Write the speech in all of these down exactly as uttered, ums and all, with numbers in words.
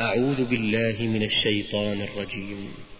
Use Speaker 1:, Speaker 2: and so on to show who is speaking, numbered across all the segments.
Speaker 1: أعوذ بالله من الشيطان الرجيم.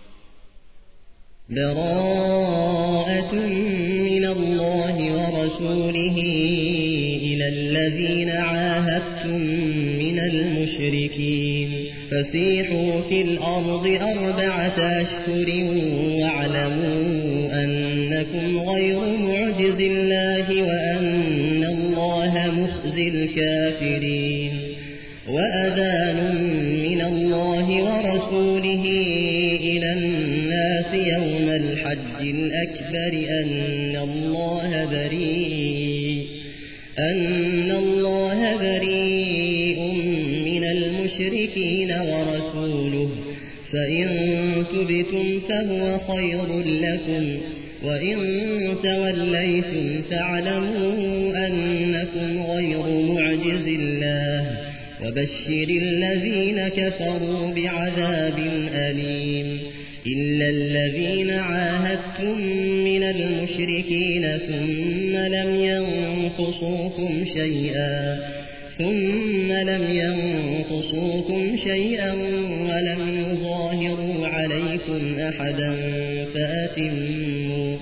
Speaker 2: براءة من الله ورسوله إلى الذين عاهدتم من المشركين فسيحوا في الأرض أربعة أشهر واعلموا أنكم غير معجز الله وأن الله مخزي الكافرين. وأذان من الله ورسوله إلى الناس يوم الحج الأكبر أن الله بريء أن الله بريء من المشركين ورسوله فإن تبتم فهو خير لكم وإن توليتم فاعلموا أنكم غير معجز الله وبشر الذين كفروا بعذاب أليم. إلا الذين عاهدتم من المشركين ثم لم ينقصوكم شيئا ثم لم ينقصوكم شيئا ولم يظاهروا عليكم أحدا فأتموا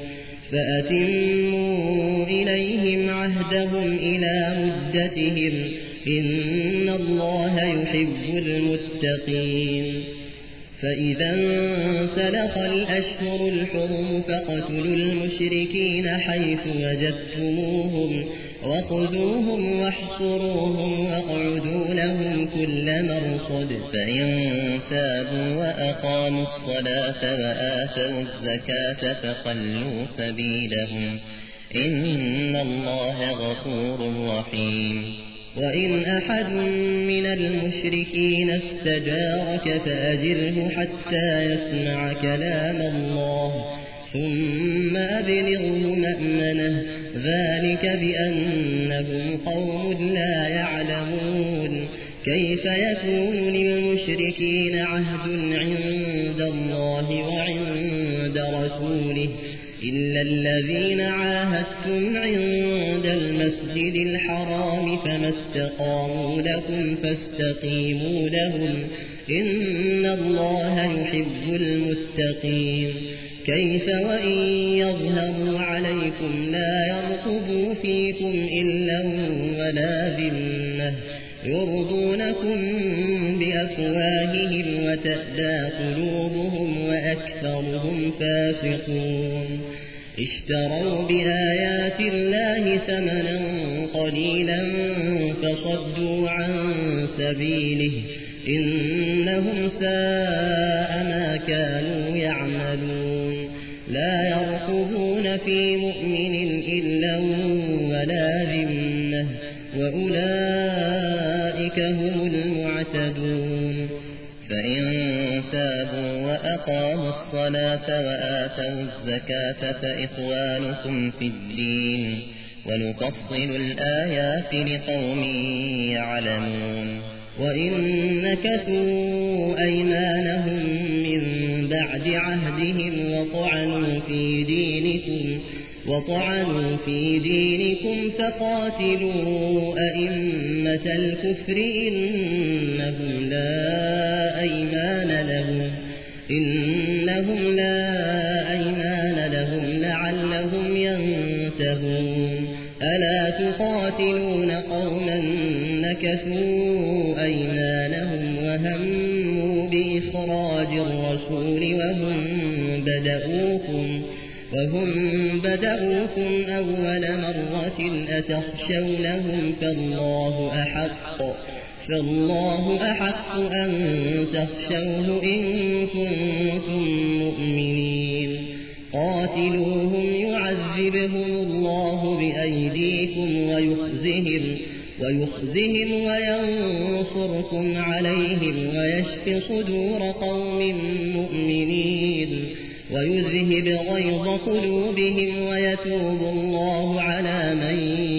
Speaker 2: فأتموا إليهم عهدهم إلى مدتهم إن الله يحب المتقين. فإذا انسلخ الأشهر الحرم فاقتلوا المشركين حيث وجدتموهم وخذوهم واحصروهم واقعدوا لهم كل مرصد.
Speaker 3: فإن تابوا وأقاموا الصلاة وآتوا الزكاة فخلوا سبيلهم إن الله غفور رحيم.
Speaker 2: وإن أحد من المشركين استجارك فأجره حتى يسمع كلام الله ثم أبلغه مأمنه ذلك بأنهم قوم لا يعلمون. كيف يكون للمشركين عهد عند الله وعند رسوله إلا الذين عاهدتم عند المسجد الحرام فما استقاموا لكم فاستقيموا لهم إن الله يحب المتقين. كيف وإن يظهروا عليكم لا يرقبوا فيكم إلا ولا ذمة يرضونكم بأفواههم وتأبى قلوبهم وأكثرهم فاسقون. اشتروا بآيات الله ثمنا قليلا فصدوا عن سبيله إنهم ساء ما كانوا يعملون. لا يرقبون في مؤمن إلا ولا ذمة وأولئك هم المعتدون.
Speaker 3: فإن تابوا وأقاموا الصلاة وآتوا الزكاة فإخوانكم في الدين ونفصل الآيات لقوم يعلمون.
Speaker 2: وإن نكثوا أيمانهم من بعد عهدهم وطعنوا في دينكم وطعنوا في دينكم فقاتلوا أئمة الكفر إنهم لا أيمان لهم إنهم لا أيمان لهم لعلهم ينتهون. ألا تقاتلون قوما نكثوا أيمانهم وهموا بإخراج الرسول وهم بدؤوكم وهم بدؤوكم أول مرة أتخشونهم فالله أحق فالله أحق أن تخشوه إن كنتم مؤمنين. قاتلوهم يعذبهم الله بأيديكم ويخزهم ويخزهم وينصركم عليهم ويشف صدور قوم مؤمنين ويذهب غيظ قلوبهم ويتوب الله على من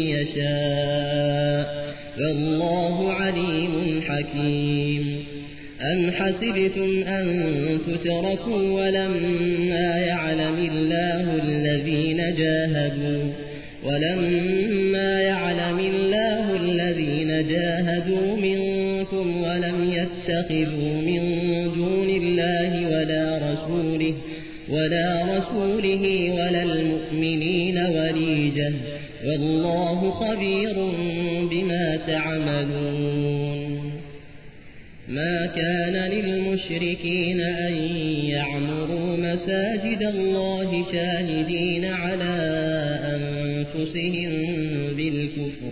Speaker 2: يشاء والله عليم حكيم. أم حسبتم أن تتركوا ولما يعلم الله الذين جاهدوا ولما يعلم الله الذين جاهدوا منكم ولم يتخذوا من دون الله ولا رسوله ولا رسوله ولا المؤمنين وليجة والله خبير بما تعملون. ما كان للمشركين أن يعمروا مساجد الله شاهدين على أنفسهم بالكفر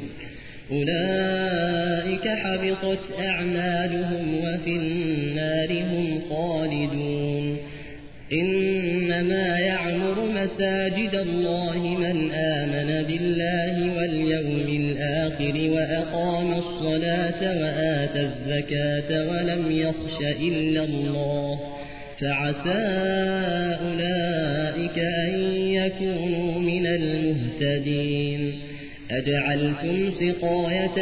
Speaker 2: أولئك حبطت أعمالهم وفي النار هم خالدون. إنما يعمر مساجد الله من آمن بالله واليوم الآخر وأقام الصلاة وآتى الزكاة ولم يخش إلا الله فعسى أولئك أن يكونوا من المهتدين. أجعلتم سقاية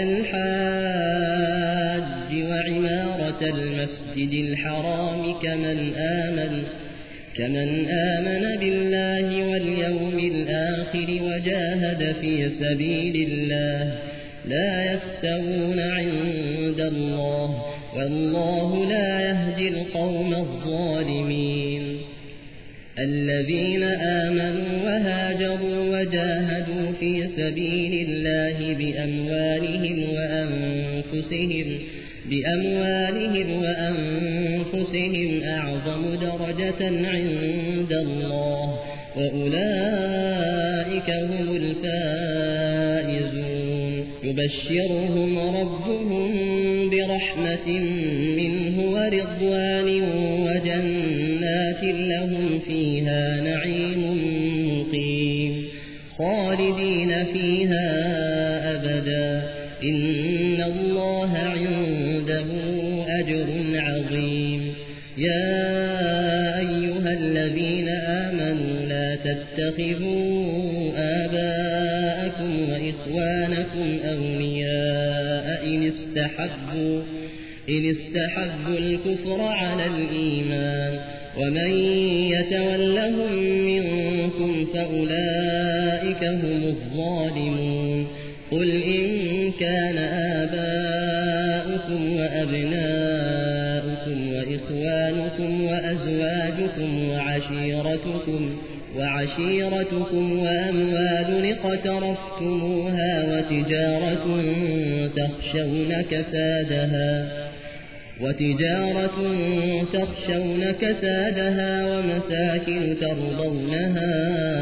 Speaker 2: الحاج وعمارة المسجد الحرام كمن آمن كمن آمن بالله واليوم الآخر وجاهد في سبيل الله لا يستوون عند الله والله لا يهدي القوم الظالمين. الذين آمنوا وهاجروا وجاهدوا في سبيل الله بأموالهم وأنفسهم بأموالهم وأنفسهم أعظم درجة عند الله وأولئك هم الفائزون. يبشرهم ربهم برحمة منه ورضوان وجنات لهم فيها نعيم مقيم خالدين فيها أبدا إن الله عنده أجر عظيم. يا أيها الذين آمنوا لا تتخذوا آباءكم وإخوانكم أولياء إن استحبوا إن استحبوا الكفر على الإيمان ومن يتولهم منكم فأولئك هم الظالمون. قل إن كان آباؤكم وأبناؤكم وإخوانكم وأزواجكم وعشيرتكم وعشيرتكم وأموال اقترفتموها وتجارة تخشون كسادها وتجارة تخشون كسادها ومساكن ترضونها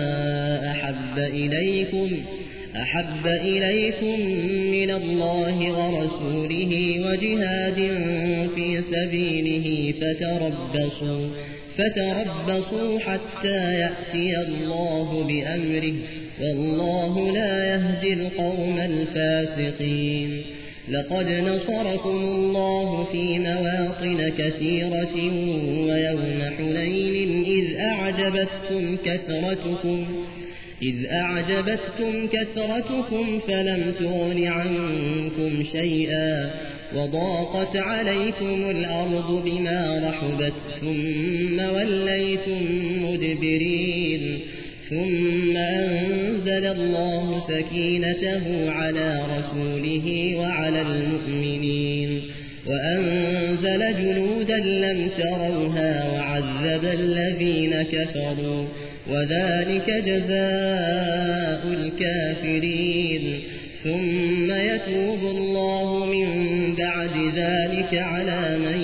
Speaker 2: أحب إليكم أحب إليكم من الله ورسوله وجهاد في سبيله فتربصوا فتربصوا حتى يأتي الله بأمره والله لا يهدي القوم الفاسقين. لقد نصركم الله في مواطن كثيرة ويوم حنين إذ أعجبتكم كثرتكم إذ أعجبتكم كثرتكم فلم تغن عنكم شيئا وضاقت عليكم الأرض بما رحبت ثم وليتم مدبرين ثم أنزل الله سكينته على رسوله وعلى المؤمنين وأنزل جنودا لم تروها وعذب الذين كفروا وذلك جزاء الكافرين. ثم يتوب الله من بعد ذلك على من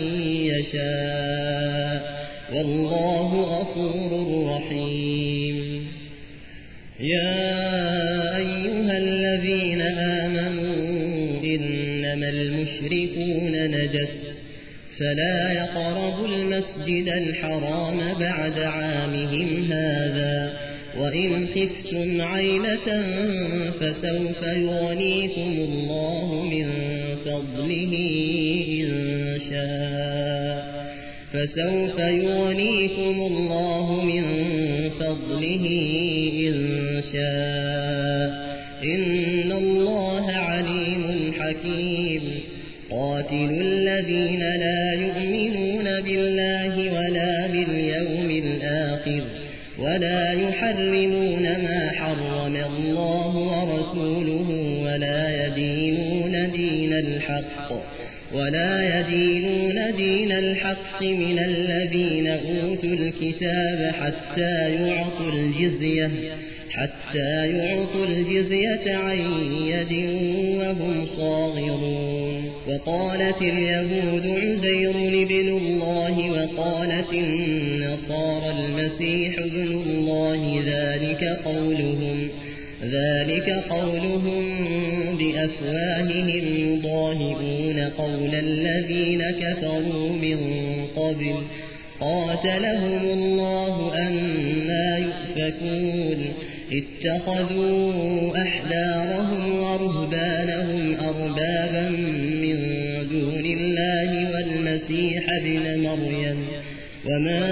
Speaker 2: يشاء والله غفور رحيم. يا أيها الذين آمنوا إنما المشركون نجس فلا يقربوا المسجد الحرام بعد عامهم هذا وإن خفتم عيلة فسوف يغنيكم الله من فضله إن شاء فسوف يغنيكم الله من فضله إن شاء إن الله عليم حكيم. قاتلوا الذين لا يؤمنون بالله ولا باليوم الآخر ولا يحرمون ما حرم الله ورسوله ولا يدينون دين الحق ولا يدينون دين الحق من الذين أوتوا الكتاب حتى يعطوا الجزية حتى يعطوا الجزية عن يد وهم صاغرون. وقالت اليهود عزير ابن الله وقالت النصارى المسيح ابن الله ذلك قولهم ذلك قولهم بأفواههم يضاهئون قول الذين كفروا من قبل قاتلهم الله أنى يؤفكون. اتخذوا أحبارهم ورهبانهم أربابا من دون الله والمسيح ابن مريم وما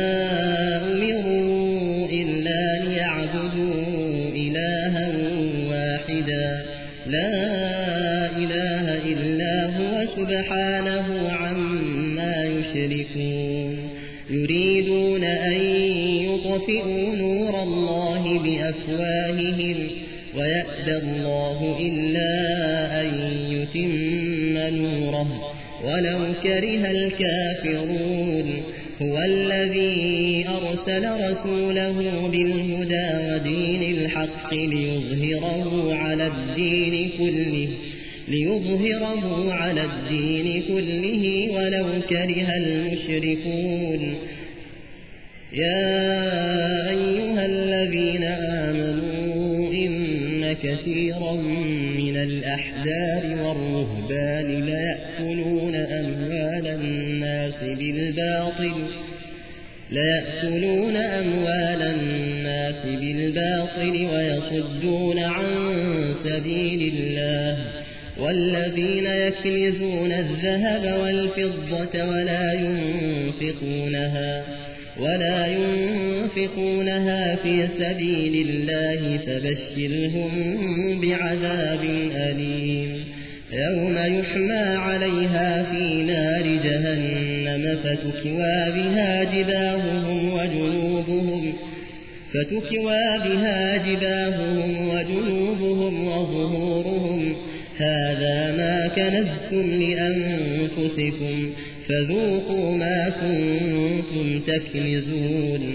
Speaker 2: أمروا إلا ليعبدوا إلها واحدا لا إله إلا هو سبحانه عما يشركون. يريدون أن يطفئوا نور الله بأفواههم ويأبى الله إلا أن يتم نوره ولو كره الكافرون. هو الذي أرسل رسوله بالهدى ودين الحق ليظهره على الدين كله ليظهره على الدين كله ولو كره المشركون. يا أيها الذين آمنوا إن كثيرا من الأحبار والرهبان ليأكلون أموال الناس بالباطل ليأكلون أموال الناس بالباطل ويصدون عن سبيل الله. والذين يكنزون الذهب والفضة ولا ينفقونها ولا ينفقونها في سبيل الله فبشرهم بعذاب أليم. يوم يحمى عليها في نار جهنم فتكوى بها جباههم وجنوبهم فتكوى بها جباههم وجنوبهم وظهورهم هذا ما كنزتم لأنفسكم فذوقوا ما كنتم تكنزون.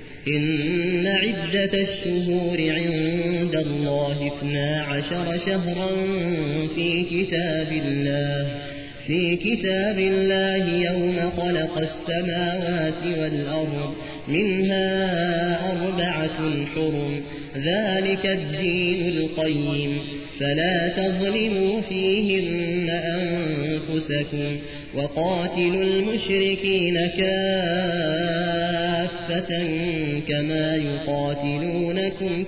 Speaker 2: إن عدة الشهور عند الله اثنا عشر شهرا في كتاب الله في كتاب الله يوم خلق السماوات والأرض منها أربعة حرم ذلك الدين القيم فلا تظلموا فيهن أنفسكم وقاتلوا المشركين كافة كما يقاتلونكم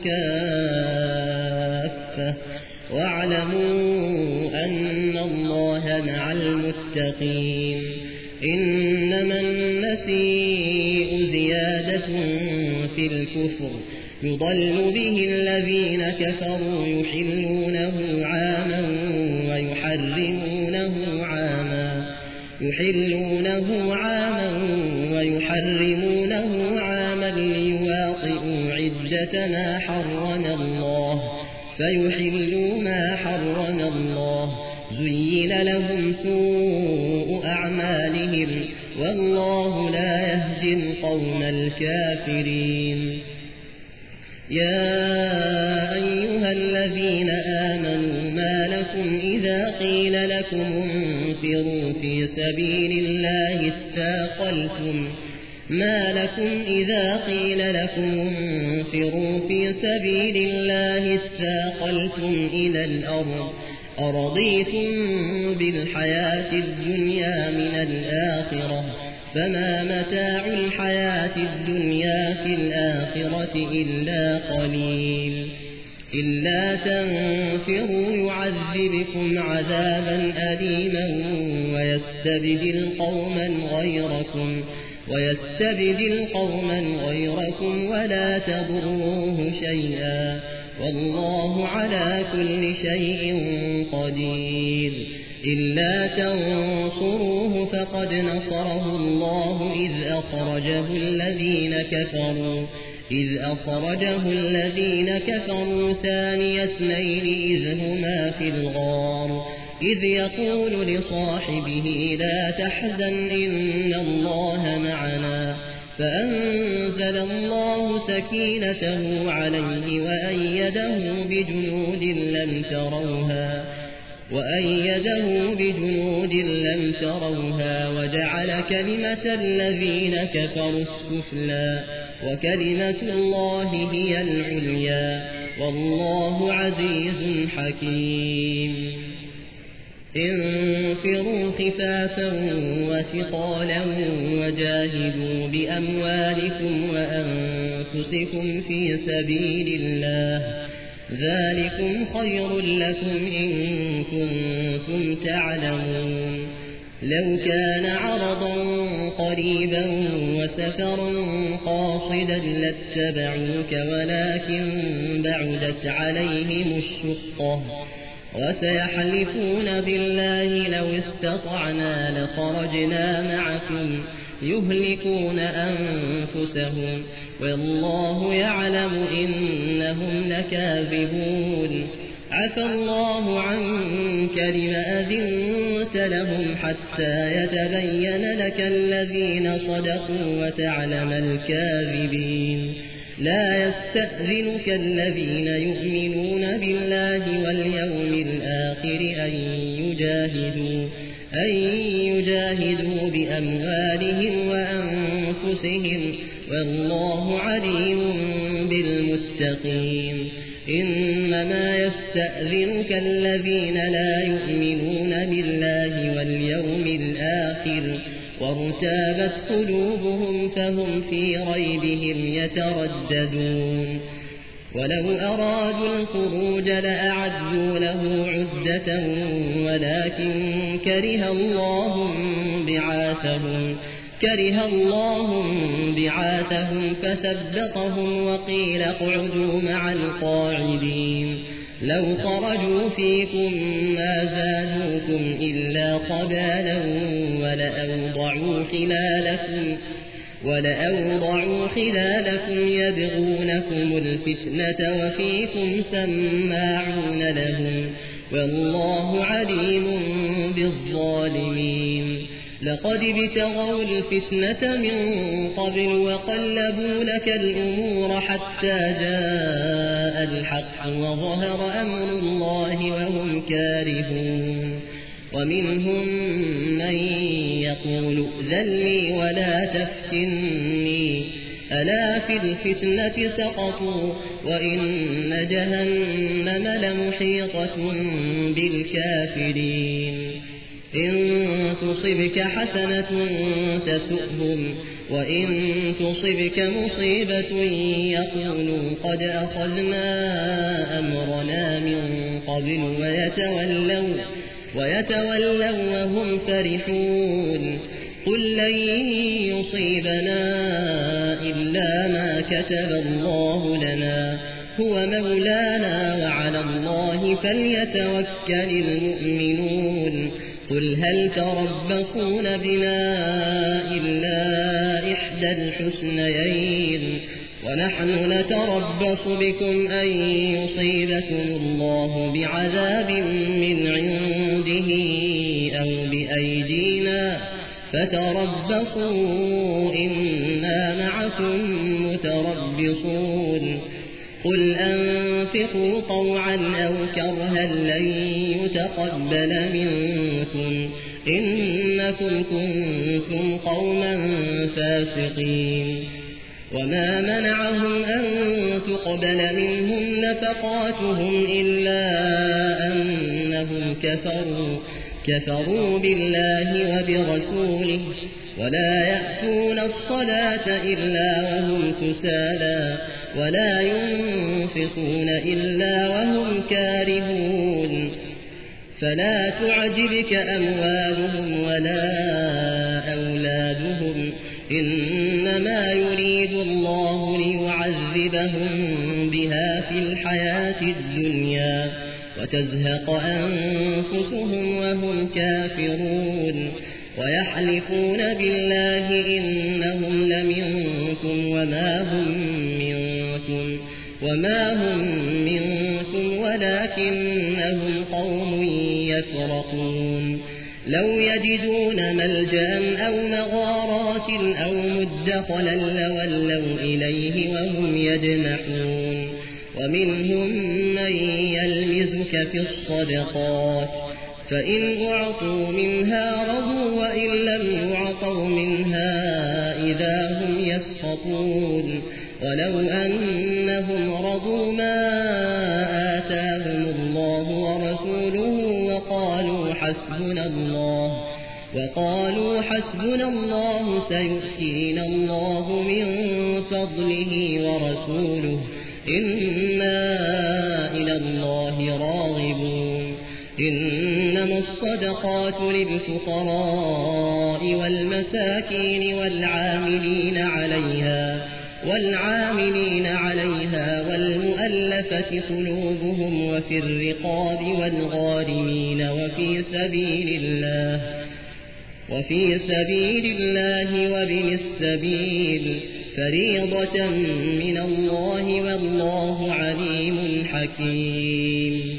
Speaker 2: كافة واعلموا أن الله مع المتقين. إنما النسيء زيادة في الكفر يضل به الذين كفروا يحلونه عاما ويحرمونه عاما يحلونه عاما ويحرمونه عاما ليواطئوا عدة ما حرم الله فيحلوا ما حرم الله. زين لهم سوء أعمالهم والله لا يهدي القوم الكافرين. يا أيها الذين آمنوا ما لكم إذا قيل لكم انفروا في سبيل الله اثاقلتم ما لكم إذا قيل لكم انفروا في سبيل الله اثاقلتم إلى الأرض أرضيتم بالحياة الدنيا من الآخرة فما متاع الحياة الدنيا في الآخرة إلا قليل. إلا تنفروا يعذبكم عذابا أليما ويستبدل قوما غيركم ويستبدل قوما غيركم ولا تضروه شيئا والله على كل شيء قدير. إلا تنصروه فقد نصره الله إذ أخرجه الذين كفروا إذ أخرجه الذين كفروا ثاني اثنين إذ هما في الغار إذ يقول لصاحبه لا تحزن إن الله معنا فأنزل الله سكينته عليه وأيده بجنود لم تروها وأيده بجنود لم تروها وجعل كلمة الذين كفروا السفلى وكلمة الله هي العليا والله عزيز حكيم انفروا خفافا وثقالا وجاهدوا بأموالكم وأنفسكم في سبيل الله ذلكم خير لكم إن كنتم تعلمون لو كان عرضا قريبا وسفرا قاصدا لاتبعوك ولكن بعدت عليهم الشقة وسيحلفون بالله لو استطعنا لخرجنا معكم يهلكون أنفسهم والله يعلم إنهم لكاذبون عفى الله عنك لما أذنت لهم حتى يتبين لك الذين صدقوا وتعلم الكاذبين لا يستأذنك الذين يؤمنون بالله واليوم الآخر أن يجاهدوا, أن يجاهدوا بأموالهم وأنفسهم والله عليم بالمتقين إنما يستأذنك الذين لا يؤمنون بالله واليوم الآخر وارتابت قلوبهم فهم في ريبهم يترددون ولو أرادوا الخروج لأعدوا له عدة ولكن كره الله بعاثهم كره الله بعاثهم فثبطهم وقيل اقعدوا مع القاعدين لو خرجوا فيكم ما زادوكم إلا قبالا ولأوضعوا خلالكم ولأوضعوا خلالكم يبغونكم الفتنة وفيكم سماعون لهم والله عليم بالظالمين لقد ابتغوا الفتنة من قبل وقلبوا لك الأمور حتى جاء الحق وظهر أمر الله وهم كارهون ومنهم من يقول ائذن لي ولا تفتني ألا في الفتنة سقطوا وإن جهنم لمحيطة بالكافرين إن تصبك حسنة تسؤهم وإن تصبك مصيبة يقولوا قد أخذنا أمرنا من قبل ويتولوا, ويتولوا وهم فرحون قل لن يصيبنا إلا ما كتب الله لنا هو مولانا وعلى الله فليتوكل المؤمنون قل هل تربصون بنا إلا إحدى الحسنيين ونحن نتربص بكم أن يصيبكم الله بعذاب من عنده أو بأيدينا فتربصوا إنا معكم متربصون قل أنفقوا طوعا أو كرها لن يتقبل منكم إنكم كنتم قوما فاسقين وما منعهم أن تقبل منهم نفقاتهم إلا أنهم كفروا كفروا بالله وبرسوله ولا يأتون الصلاة إلا وهم كسالى ولا ينفقون إلا وهم كارهون فلا تعجبك أموالهم ولا أولادهم إنما يريد الله ليعذبهم بها في الحياة الدنيا وتزهق أنفسهم وهم كافرون ويحلفون بالله إنهم لمنكم وما هم منكم وما هم منكم ولكنهم قوم يفرقون لو يجدون ملجأ أو مغارات أو مدخلا لولوا إليه وهم يجمحون ومنهم من يلمزك في الصدقات فإن أعطوا منها رضوا وإن لم يعطوا منها إذا هم يسخطون ولو أنهم رضوا ما آتاهم الله ورسوله وقالوا حسبنا الله وقالوا حسبنا الله سيؤتينا الله من فضله ورسوله إنا إلى الله راغبون إنما الصدقات للفقراء والمساكين والعاملين عليها والعاملين عليها والمؤلفة قلوبهم وفي الرقاب والغارمين وفي سبيل الله وفي سبيل الله وابن السبيل فريضة من الله والله عليم حكيم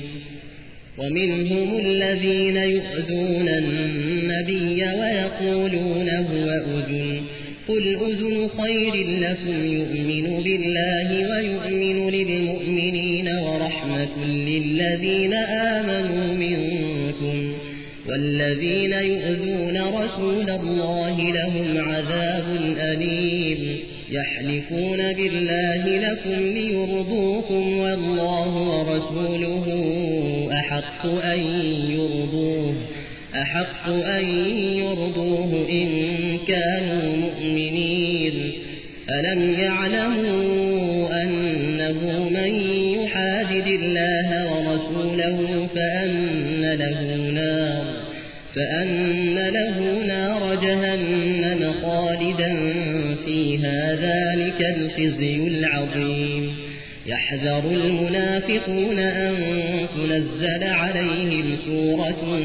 Speaker 2: ومنهم الذين يؤذون النبي ويقولون هو أذن قل أذن خير لكم يؤمن بالله ويؤمن للمؤمنين ورحمة للذين آمنوا منكم والذين يؤذون رسول الله لهم عذاب أليم يحلفون بالله لكم ليرضوكم والله ورسوله أحق أن يرضوه أحق أن يرضوه إن كانوا مؤمنين ألم يعلموا أنه من يحادد الله ورسوله فأن له نار فأن له نار جهنم خالدا فيها ذلك الخزي العظيم يحذر المنافقون أن تنزل عليهم سورة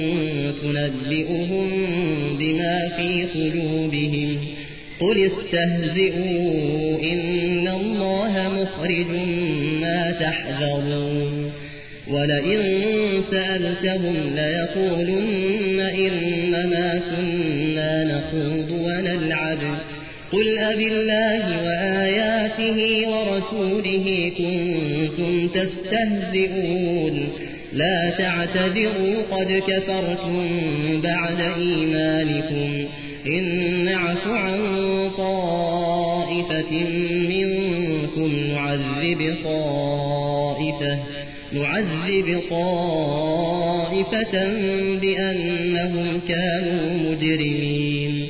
Speaker 2: تنبئهم بما في قلوبهم قل استهزئوا إن الله مخرج ما تحذرون ولئن سألتهم ليقولن إنما كنا نخوض ونلعب قل أبالله وآياته ورسوله كنتم تستهزئون لا تعتذروا قد كفرتم بعد إيمانكم إن نعف عن طائفة منكم نعذب طائفة نعذب طائفة بأنهم كانوا مجرمين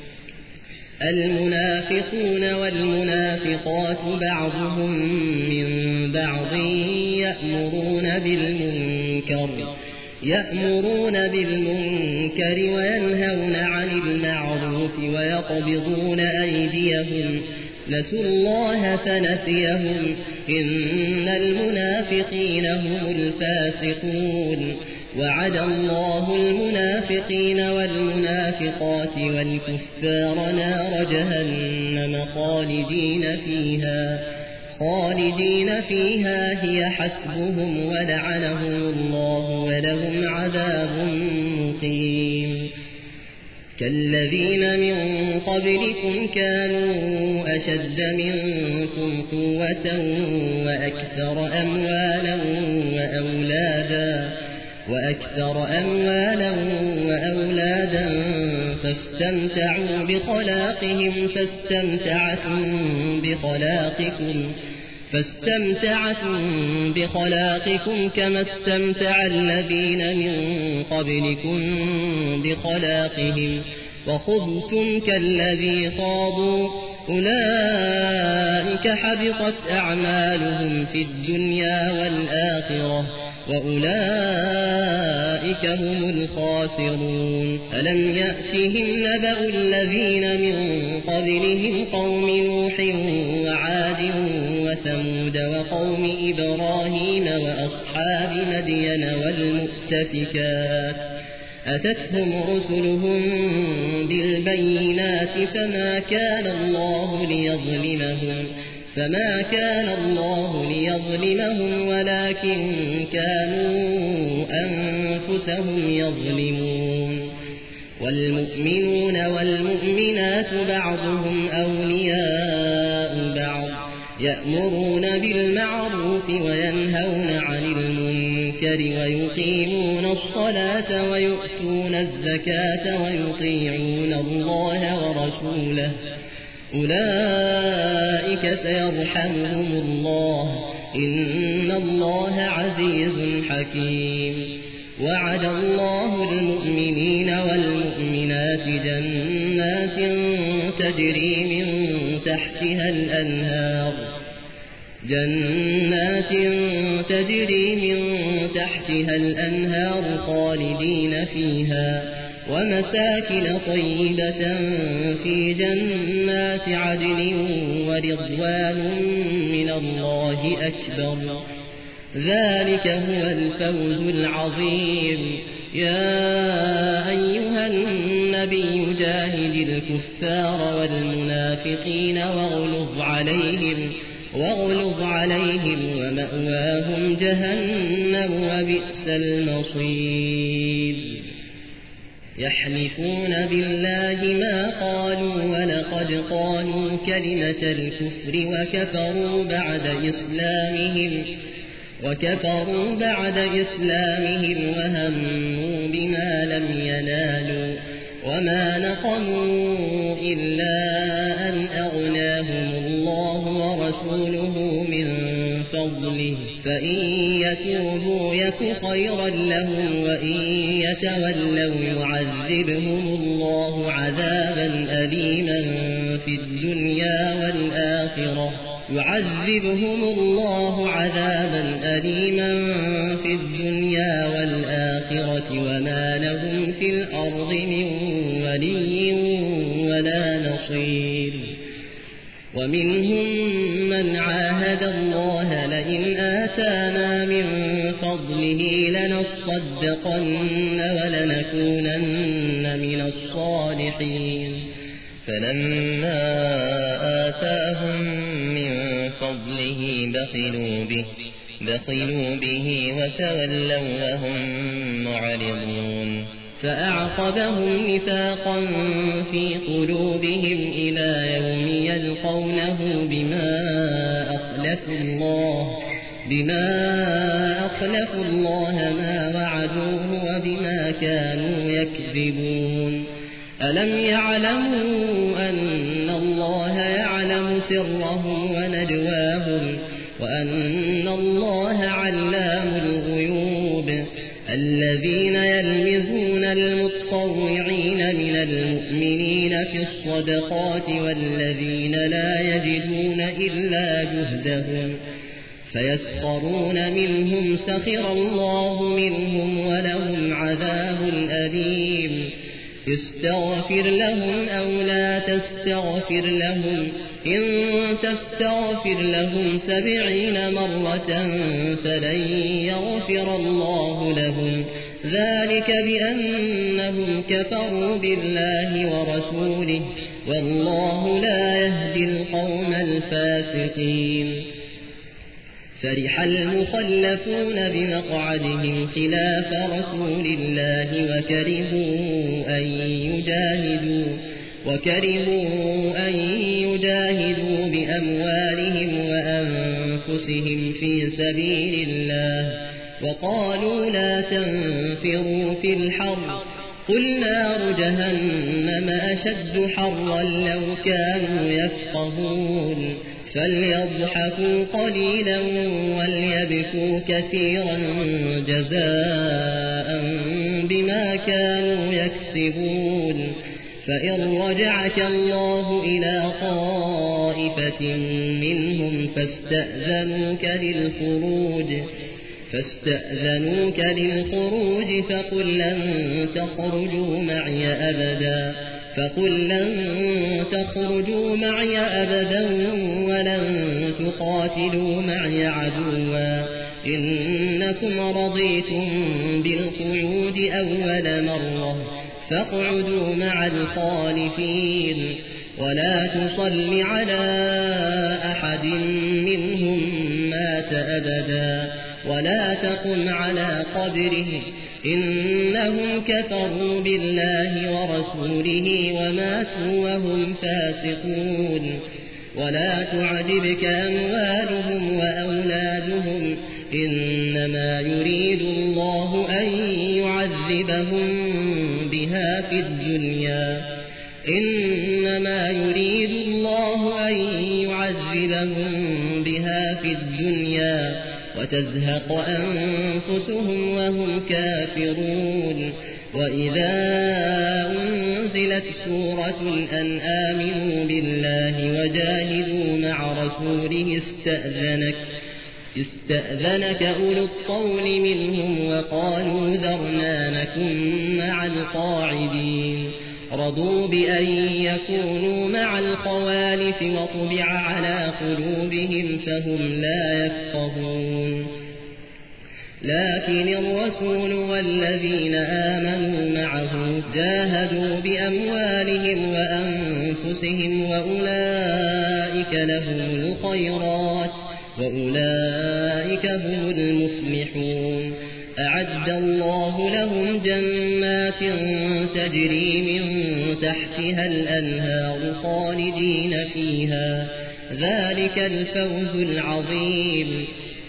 Speaker 2: المنافقون والمنافقات بعضهم من بعض يأمرون بالمنكر يأمرون بالمنكر وينهون عن المعروف ويقبضون أيديهم نسوا الله فنسيهم إن المنافقين هم الفاسقون وعد الله المنافقين والمنافقات والكفار نار جهنم خالدين فيها خالدين فيها هي حسبهم ولعنهم الله ولهم عذاب مقيم كالذين من قبلكم كانوا أشد منكم قوة وأكثر أموالا وأولادا وأكثر أموالا وأولادا فاستمتعوا بخلاقهم فاستمتعتم بخلاقكم فاستمتعتم بخلاقكم كما استمتع الذين من قبلكم بخلاقهم وخضتم كالذي خاضوا أولئك حبطت أعمالهم في الدنيا والآخرة وأولئك هم الخاسرون ألم يأتهم نبأ الذين من قبلهم قوم نوح وعاد وثمود وقوم إبراهيم وأصحاب مدين والمؤتفكات أتتهم رسلهم بالبينات فما كان الله ليظلمهم فما كان الله ليظلمهم ولكن كانوا أنفسهم يظلمون والمؤمنون والمؤمنات بعضهم أولياء بعض يأمرون بالمعروف وينهون عن المنكر ويقيمون الصلاة ويؤتون الزكاة ويطيعون الله ورسوله أولئك سيرحمهم الله إن الله عزيز حكيم وعد الله المؤمنين والمؤمنات جنات تجري من تحتها الأنهار جنات تجري من تحتها الأنهار خالدين فيها ومساكن طيبة في جنات عدن ورضوان من الله أكبر ذلك هو الفوز العظيم يا أيها النبي جاهد الكفار والمنافقين واغلظ عليهم واغلظ عليهم ومأواهم جهنم وبئس المصير يحلفون بالله ما قالوا ولقد قالوا كلمة الكفر وكفروا بعد إسلامهم وكفروا بعد إسلامهم وهموا بما لم ينالوا وما نقموا إلا أن أغناهم الله ورسوله من فضله فإن يتوبوا يك خيرا لهم وإن يتولوا يعذبهم الله عذابا أليما في الدنيا والآخرة يعذبهم الله عذابا أليما في الدنيا والآخرة وما لهم في الأرض من ولي ولا نصير ومنهم من عاهد الله لئن آتانا من فضله لنصدقن ولنكونن من الصالحين
Speaker 3: فلما آتاهم من فضله بخلوا به بخلوا به وتولوا وهم معرضون
Speaker 2: فأعقبهم نفاقا في قلوبهم إلى يوم يلقونه بما أخلفوا الله بما أخلفوا الله ما وعدوه وبما كانوا يكذبون ألم يعلموا أن الله يعلم سرهم ونجواهم وأن الله علام الغيوب الذين يلمزون المتطوعين من المؤمنين في الصدقات والذين لا يجدون إلا جهدهم فيسخرون منهم سخر الله منهم ولهم عذاب أليم استغفر لهم أو لا تستغفر لهم إن تستغفر لهم سبعين مرة فلن يغفر الله لهم ذلك بأنهم كفروا بالله ورسوله والله لا يهدي القوم الفاسقين فرح المخلفون بمقعدهم خلاف رسول الله وكرهوا أن يجاهدوا وكرهوا أن يجاهدوا بأموالهم وأنفسهم في سبيل الله وقالوا لا تنفروا في الحر قل نار جهنم أشد حرا لو كانوا يفقهون فليضحكوا قليلا وليبكوا كثيرا جزاء بما كانوا يكسبون فإن رجعك الله إلى طائفة منهم فاستأذنوك للخروج فاستأذنوك للخروج فقل لن تخرجوا معي أبدا فقل لن تخرجوا معي أبدا ولن تقاتلوا معي عدوا إنكم رضيتم بالقعود أول مرة فاقعدوا مع الخالفين ولا تصل على أحد منهم مات أبدا ولا تقم على قبره إنهم كفروا بالله ورسوله وماتوا وهم فاسقون ولا تعجبك أموالهم وأولادهم إنما يريد الله أن يعذبهم بها في الدنيا إنما يريد الله أن يعذبهم بها في الدنيا وتزهق أنفسهم وهم كافرون وإذا أنزلت سورة أن آمنوا بالله وجاهدوا مع رسوله استأذنك استأذنك أولو الطول منهم وقالوا ذرنا نكن مع القاعدين رضوا بأن يكونوا مع الخوالف وطبع على قلوبهم فهم لا يفقهون لكن الرسول والذين آمنوا معه جاهدوا بأموالهم وأنفسهم وأولئك لهم الخيرات وأولئك هم المفلحون أعد الله لهم جنات تجري من تحتها الأنهار خالدين فيها ذلك الفوز العظيم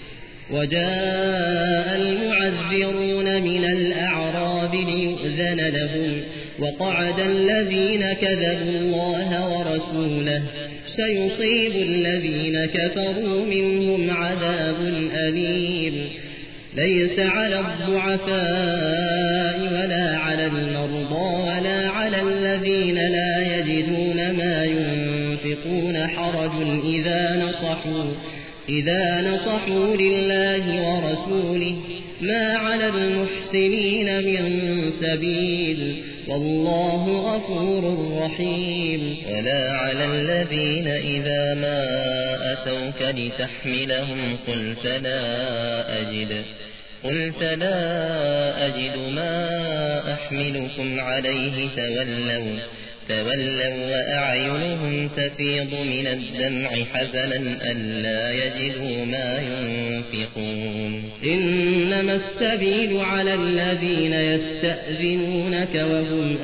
Speaker 2: وجاء المعذرون من الأعراب ليؤذن لهم وقعد الذين كذبوا الله ورسوله سيصيب الذين كفروا منهم عذاب أليم ليس على الضعفاء ولا على المرضى ولا على الذين لا يجدون ما ينفقون حرج إذا نصحوا إذا نصحوا لله ورسوله ما على المحسنين من سبيل والله غفور رحيم
Speaker 3: ولا على الذين إذا ما أتوك لتحملهم قلت لا أجد قلت لا أجد ما أحملكم عليه تولوا تولوا وأعينهم تفيض من الدمع حزنا ألا يجدوا ما ينفقون
Speaker 2: إنما السبيل على الذين يستأذنونك وهم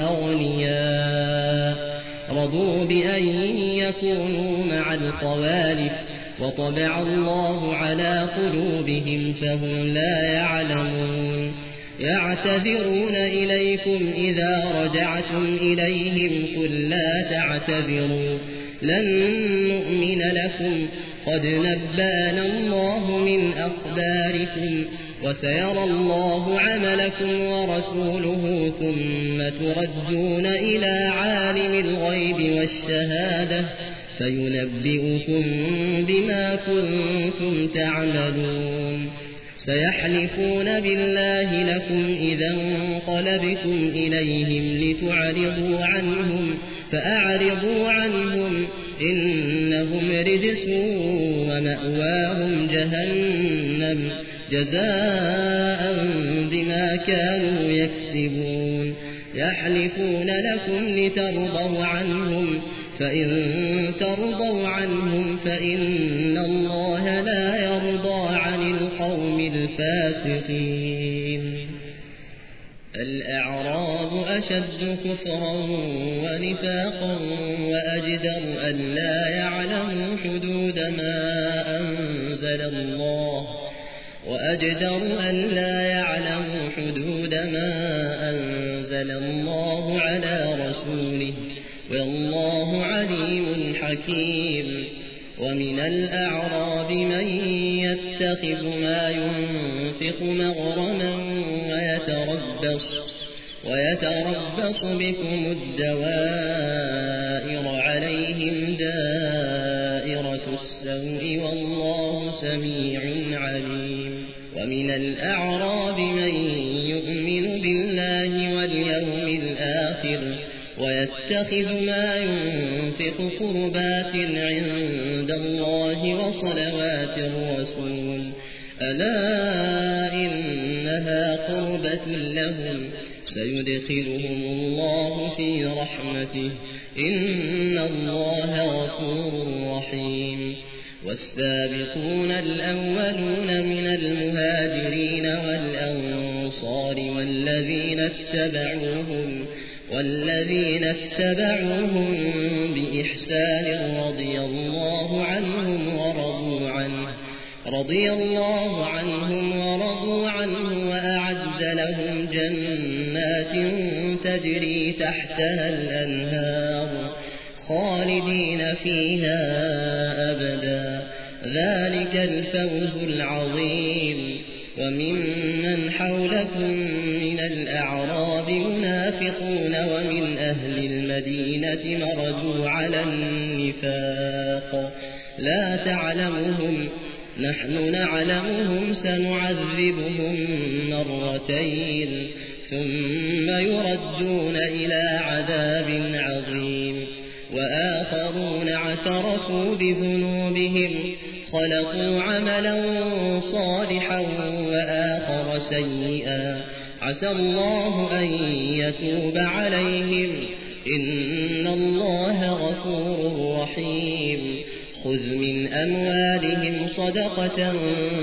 Speaker 2: أغنياء رضوا بأن يكونوا مع الخوالف وطبع الله على قلوبهم فهم لا يعلمون يعتذرون إليكم إذا رجعتم إليهم قل لا تعتذروا لن نؤمن لكم قد نبانا الله من أخباركم وسيرى الله عملكم ورسوله ثم تردون إلى عالم الغيب والشهادة فينبئكم بما كنتم تعملون سيحلفون بالله لكم إذا انقلبتم إليهم لتعرضوا عنهم فأعرضوا عنهم إنهم رجس ومأواهم جهنم جزاء بما كانوا يكسبون يحلفون لكم لترضوا عنهم فإن ترضوا عنهم فإن الله لا يرضى عن القوم الفاسقين الأعراب أشد كفرا ونفاقا وأجدر أن لا يعلموا حدود ما أنزل الله وأجدر أن لا يعلموا حدود ما أنزل الله على رسوله والله عليم حكيم ومن الأعراب من يتخذ ما ينفق مغرما ويتربص ويتربص بكم الدوائر عليهم دائرة السوء والله سميع عليم ومن الأعراب من يؤمن بالله واليوم الآخر ويتخذ ما ينفق قربات عند الله وصلوات الرسول ألا إنها قربة لهم سيدخلهم الله في رحمته إن الله غفور رحيم والسابقون الأولون من المهاجرين والأنصار والذين اتبعوهم والذين اتبعوهم بإحسان رضي الله عنهم ورضوا عنه رضي الله عنهم ورضوا عنه وأعد لهم جنات تجري تحتها الأنهار خالدين فيها أبدا ذلك الفوز العظيم وممن حولكم من الأعراب منافقون ومن أهل المدينة مردوا على النفاق لا تعلمهم نحن نعلمهم سنعذبهم مرتين ثم يردون إلى عذاب عظيم وآخرون اعترفوا بذنوبهم خلقوا عملا صالحا وآخر سيئا عسى الله أن يتوب عليهم إن الله غفور رحيم خذ من أموالهم صدقة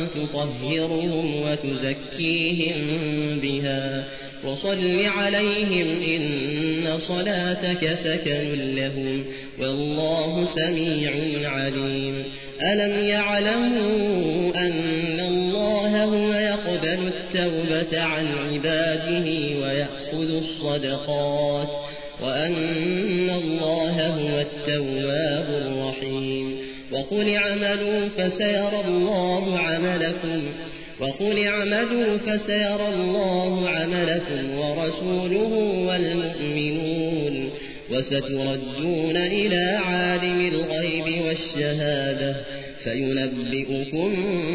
Speaker 2: تطهرهم وتزكيهم بها وصل عليهم إن صلاتك سكن لهم والله سميع عليم ألم يعلموا أن الله هو يقبل التوبة عن عباده ويأخذ الصدقات وأن الله هو التواب الرحيم وقل اعملوا فسيرى الله عملكم وقل اعملوا فسيرى الله عملكم ورسوله والمؤمنون وستردون إلى عالم الغيب والشهادة فينبئكم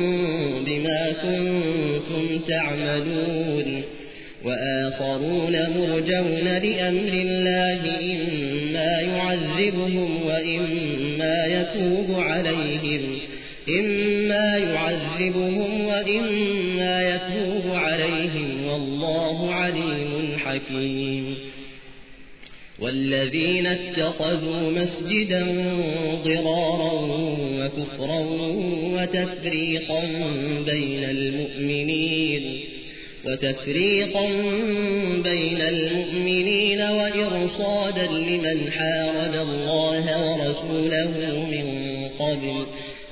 Speaker 2: بما كنتم تعملون وآخرون مرجون لأمر الله إما يعذبهم وإما يتوب عليهم إما يعذبهم وإما يتوب عليهم والله عليم حكيم والذين اتخذوا مسجدا ضرارا وكفرا وتفريقا بين المؤمنين وتفريقا بين المؤمنين وإرصادا لمن حارب الله ورسوله من قبل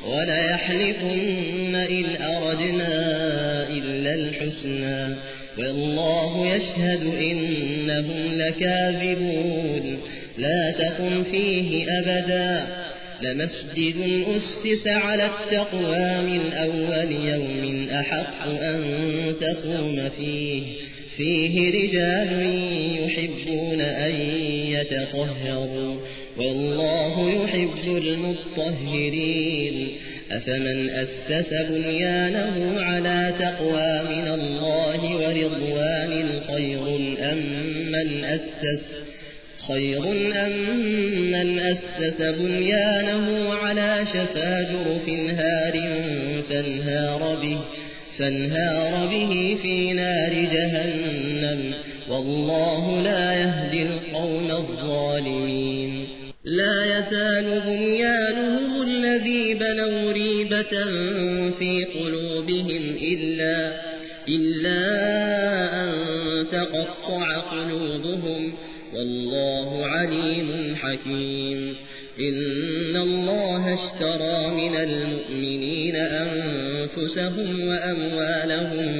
Speaker 2: وليحلفن إن أردنا إلا الحسنى والله يشهد إنهم لكاذبون لا تقم فيه أبدا لمسجد أسس على التقوى من أول يوم أحق أن تقوم فيه فيه رجال يحبون أن يتطهروا والله يحب المطهرين أفمن أسس بنيانه على تقوى من الله ورضوان خير أم من أسس خير أم من أسس بنيانه على شفا جرف هار فانهار به فانهار به في نار جهنم والله لا يهدي القوم الظالمين لا يزال بنيانهم الذي بنوا ريبة في قلوبهم إلا, إلا أن تقطع قلوبهم والله عليم حكيم إن الله اشترى من المؤمنين أنفسهم وأموالهم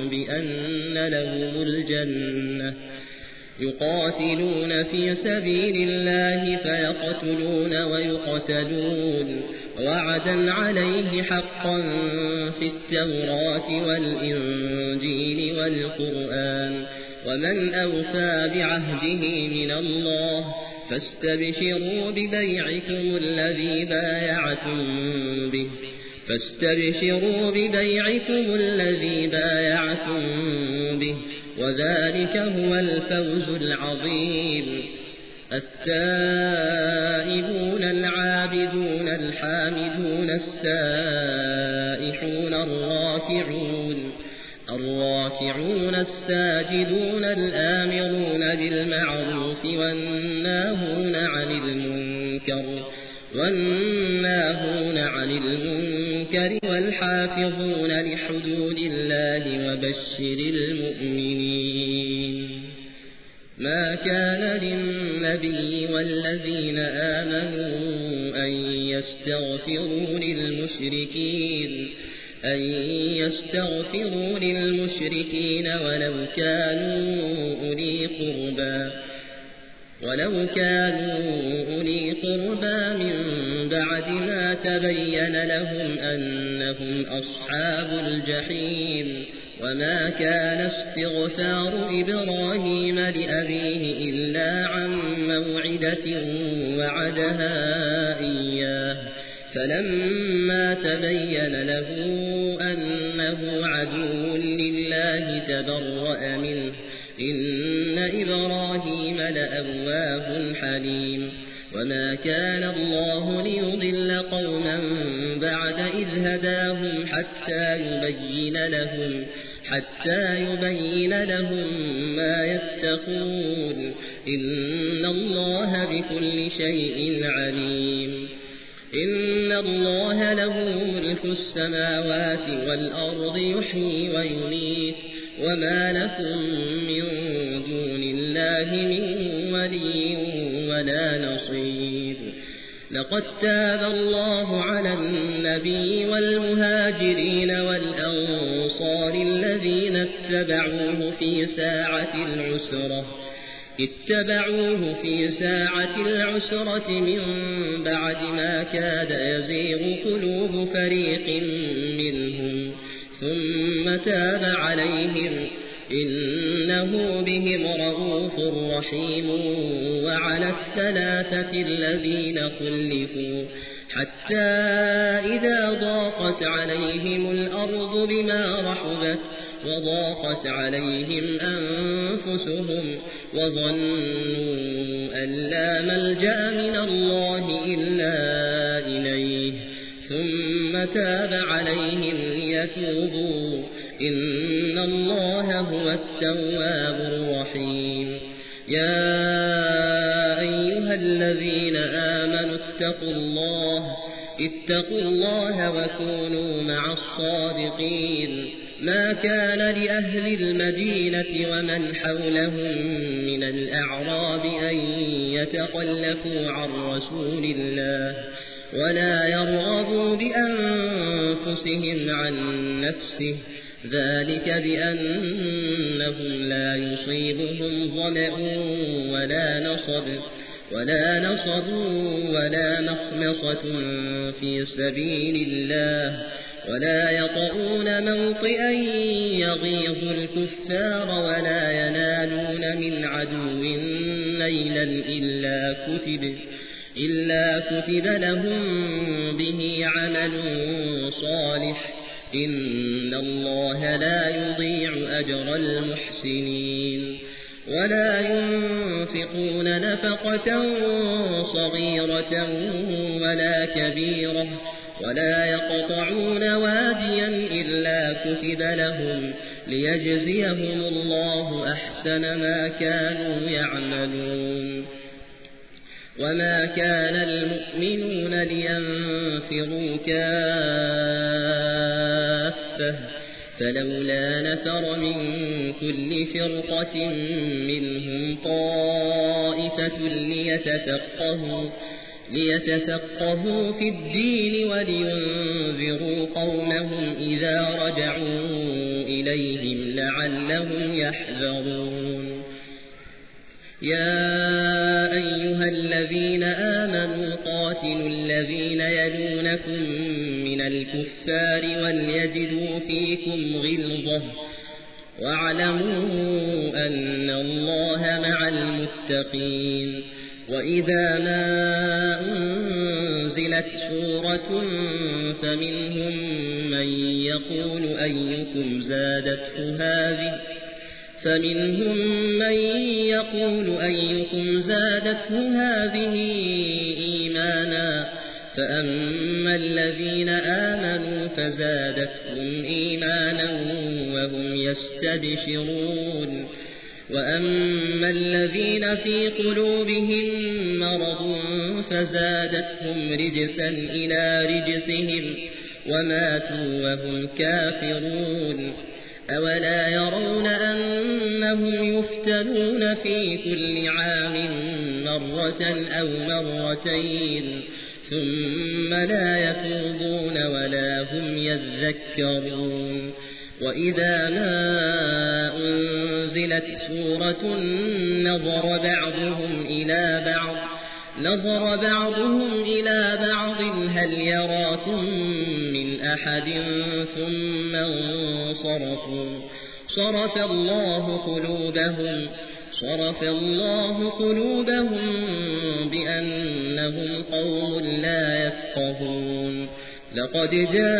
Speaker 2: بأن لهم الجنة يقاتلون في سبيل الله فيقتلون ويقتلون وعدا عليه حقا في التوراة والإنجيل والقرآن ومن أوفى بعهده من الله فاستبشروا ببيعكم الذي بايعتم به فاستبشروا ببيعكم الذي بايعتم به وذلك هو الفوز العظيم التائبون العابدون الحامدون السائحون الراكعون الراكعون الراكعون الساجدون الآمرون بالمعروف والناهون عن المنكر والناهون عن المنكر والحافظون لحدود الله وبشر المؤمنين. ما كان للنبي والذين آمنوا أن يستغفروا للمشركين أن يستغفروا للمشركين ولو كانوا أولي قربى ولو كانوا أولي قربى من بعد ما تبين لهم أنهم أصحاب الجحيم. وما كان استغفار إبراهيم لأبيه إلا عن موعدة وعدها إياه فلما تبين له أنه عدو لله تبرأ منه إن إبراهيم لأواه حليم. وما كان الله ليضل قوما بعد إذ هداهم حتى يبين لهم حتى يبين لهم ما يتقون إن الله بكل شيء عليم. إن الله له ملك السماوات والأرض يحيي ويميت وما لكم من دون الله من ولي ولا نصير. لقد تاب الله على النبي والمهاجرين والأنصار الذين اتبعوه في ساعة العسرة اتبعوه في ساعة العسرة من بعد ما كاد يزيغ قلوب فريق منهم ثم تاب عليهم إنه بهم رءوف رحيم. وعلى الثلاثة الذين خلفوا حتى إذا ضاقت عليهم الأرض بما رحبت وضاقت عليهم أنفسهم وظنوا أن لا ملجأ من الله إلا إليه ثم تاب عليهم ليتوبوا إن الله هو التواب الرحيم. يا أيها الذين آمنوا اتقوا الله اتقوا الله وكونوا مع الصادقين. ما كان لأهل المدينة ومن حولهم من الأعراب أن يتخلفوا عن رسول الله ولا يرغبوا بأنفسهم عن نفسه ذلك بأنهم لا يصيبهم ظمأ ولا نصب ولا نصب ولا مخمصة في سبيل الله ولا يطؤون موطئا يغيظ الكفار ولا ينالون من عدو نيلا إلا كتب إلا كتب لهم به عمل صالح إن الله لا يضيع أجر المحسنين. ولا ينفقون نفقة صغيرة ولا كبيرة ولا يقطعون واديا إلا كتب لهم ليجزيهم الله أحسن ما كانوا يعملون. وما كان المؤمنون لينفروا كافة فلولا نفر من كل فرقة منهم طائفة ليتفقهوا ليتفقهوا في الدين ولينذروا قومهم إذا رجعوا إليهم لعلهم يحذرون. يا أيها الذين آمنوا قاتلوا الذين يلونكم من الكفار وليجدوا فيكم غلظة واعلموا أن الله مع المتقين. وإذا ما أنزلت سورة فمنهم من يقول أيكم زادته هذه فمنهم من يقول أيكم زادته هذه إيمانا فأما الذين آمنوا فزادتهم إيمانا وهم يستبشرون وأما الذين في قلوبهم مرض فزادتهم رجسا إلى رجسهم وماتوا وهم كافرون أولا يرون أنهم يفتنون في كل عام مرة أو مرتين ثم لا يتوبون ولا هم يذكرون وإذا ما أنزلت سورة نظر بعضهم إلى بعض نظر بعضهم إلى بعض هل يراكم من أحد ثم انصرفوا صرف الله قلوبهم صرف الله قلوبهم بأنهم قوم لا يفقهون لقد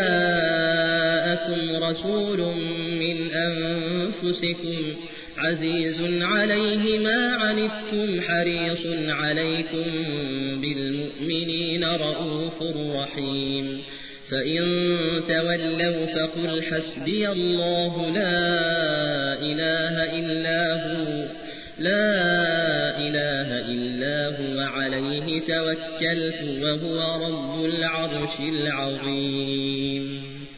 Speaker 2: جاءكم رسول من أنفسكم عزيز عليه ما عنتم حريص عليكم بالمؤمنين رؤوف رحيم فإن تولوا فقل حسبي الله لا إله إلا هو لا إله إلا هو عليه توكلت وهو رب العرش العظيم.